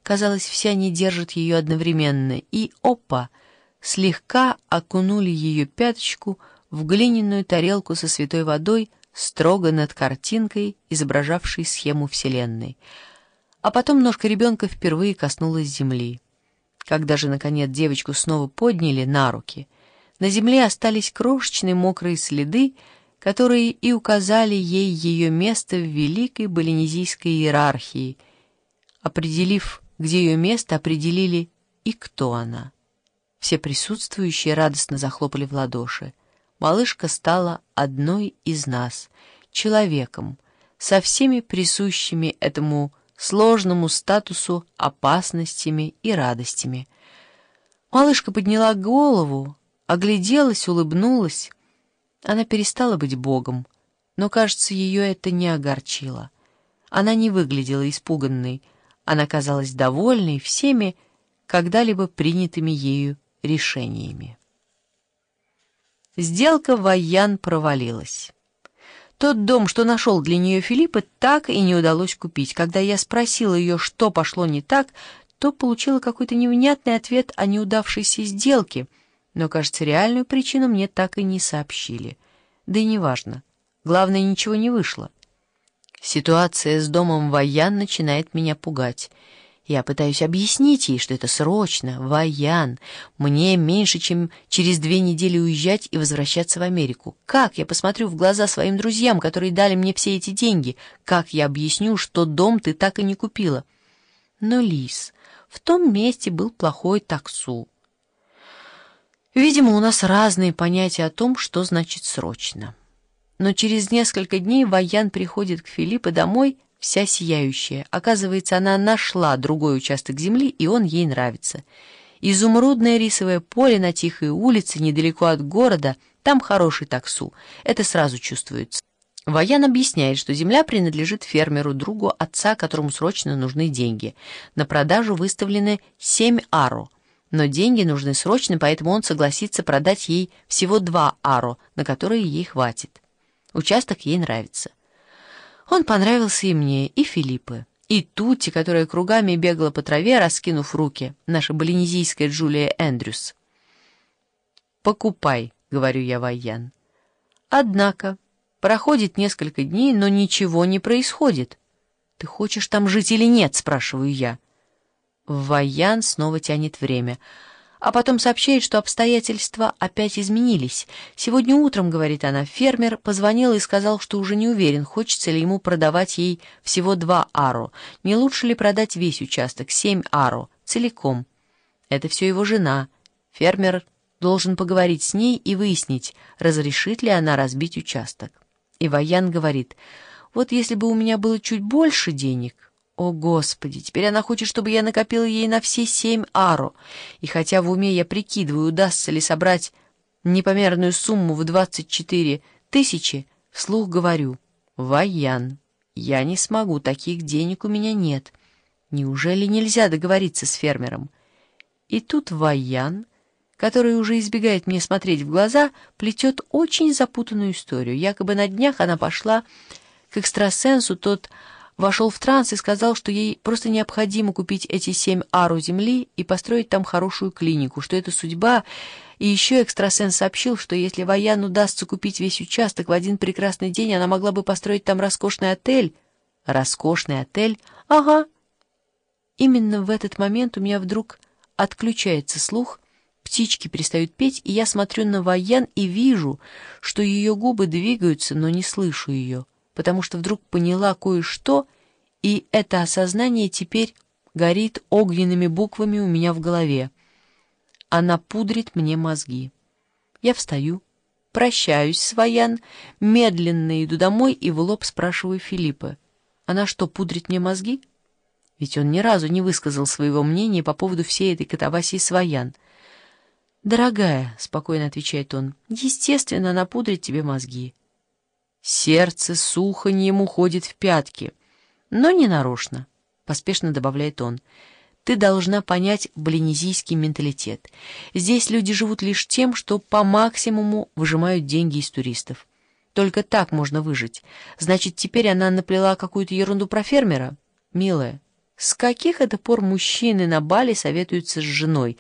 Казалось, все они держат ее одновременно, и, опа, слегка окунули ее пяточку в глиняную тарелку со святой водой строго над картинкой, изображавшей схему Вселенной. А потом ножка ребенка впервые коснулась земли. Когда же, наконец, девочку снова подняли на руки, на земле остались крошечные мокрые следы, которые и указали ей ее место в великой болинезийской иерархии. Определив, где ее место, определили и кто она. Все присутствующие радостно захлопали в ладоши. Малышка стала одной из нас, человеком, со всеми присущими этому сложному статусу опасностями и радостями. Малышка подняла голову, огляделась, улыбнулась. Она перестала быть Богом, но, кажется, ее это не огорчило. Она не выглядела испуганной, она казалась довольной всеми когда-либо принятыми ею решениями. Сделка Вайян провалилась. Тот дом, что нашел для нее Филиппа, так и не удалось купить. Когда я спросила ее, что пошло не так, то получила какой-то невнятный ответ о неудавшейся сделке, но, кажется, реальную причину мне так и не сообщили. Да и неважно. Главное, ничего не вышло. Ситуация с домом Вайян начинает меня пугать. Я пытаюсь объяснить ей, что это срочно, Вайян. Мне меньше, чем через 2 недели уезжать и возвращаться в Америку. Как я посмотрю в глаза своим друзьям, которые дали мне все эти деньги? Как я объясню, что дом ты так и не купила? Но, Лиз, в том месте был плохой таксу. Видимо, у нас разные понятия о том, что значит срочно. Но через несколько дней Вайян приходит к Филиппу домой, вся сияющая. Оказывается, она нашла другой участок земли, и он ей нравится. Изумрудное рисовое поле на тихой улице, недалеко от города, там хороший таксу. Это сразу чувствуется. Вайян объясняет, что земля принадлежит фермеру, другу отца, которому срочно нужны деньги. На продажу выставлены 7 аро. Но деньги нужны срочно, поэтому он согласится продать ей всего 2 аро, на которые ей хватит. Участок ей нравится. Он понравился и мне, и Филиппе, и Тутти, которая кругами бегала по траве, раскинув руки, наша болинезийская Джулия Эндрюс. «Покупай», — говорю я Вайян. Однако проходит несколько дней, но ничего не происходит. «Ты хочешь там жить или нет?» — спрашиваю я. Вайян снова тянет время, а потом сообщает, что обстоятельства опять изменились. «Сегодня утром, — говорит она, — фермер позвонил и сказал, что уже не уверен, хочется ли ему продавать ей всего 2 аро. Не лучше ли продать весь участок, 7 аро, целиком? Это все его жена. Фермер должен поговорить с ней и выяснить, разрешит ли она разбить участок». И Вайян говорит: «Вот если бы у меня было чуть больше денег...» О, Господи, теперь она хочет, чтобы я накопила ей на все 7 аро. И хотя в уме я прикидываю, удастся ли собрать непомерную сумму в 24 тысячи, вслух говорю: «Вайян, я не смогу, таких денег у меня нет. Неужели нельзя договориться с фермером?» И тут Вайян, который уже избегает мне смотреть в глаза, плетет очень запутанную историю. Якобы на днях она пошла к экстрасенсу, тот вошел в транс и сказал, что ей просто необходимо купить эти 7 аро земли и построить там хорошую клинику, что это судьба. И еще экстрасенс сообщил, что если Вайян удастся купить весь участок, в один прекрасный день она могла бы построить там роскошный отель. Роскошный отель? Ага. Именно в этот момент у меня вдруг отключается слух, птички перестают петь, и я смотрю на Вайян и вижу, что ее губы двигаются, но не слышу ее, потому что вдруг поняла кое-что, и это осознание теперь горит огненными буквами у меня в голове. Она пудрит мне мозги. Я встаю, прощаюсь с Вайян, медленно иду домой и в лоб спрашиваю Филиппа: «Она что, пудрит мне мозги?» Ведь он ни разу не высказал своего мнения по поводу всей этой катавасии с Вайян. «Дорогая», — спокойно отвечает он, — «естественно, она пудрит тебе мозги». Сердце с уханьем уходит в пятки. «Но не нарочно», — поспешно добавляет он. «Ты должна понять болинезийский менталитет. Здесь люди живут лишь тем, что по максимуму выжимают деньги из туристов. Только так можно выжить. Значит, теперь она наплела какую-то ерунду про фермера? Милая, С каких это пор мужчины на бале советуются с женой?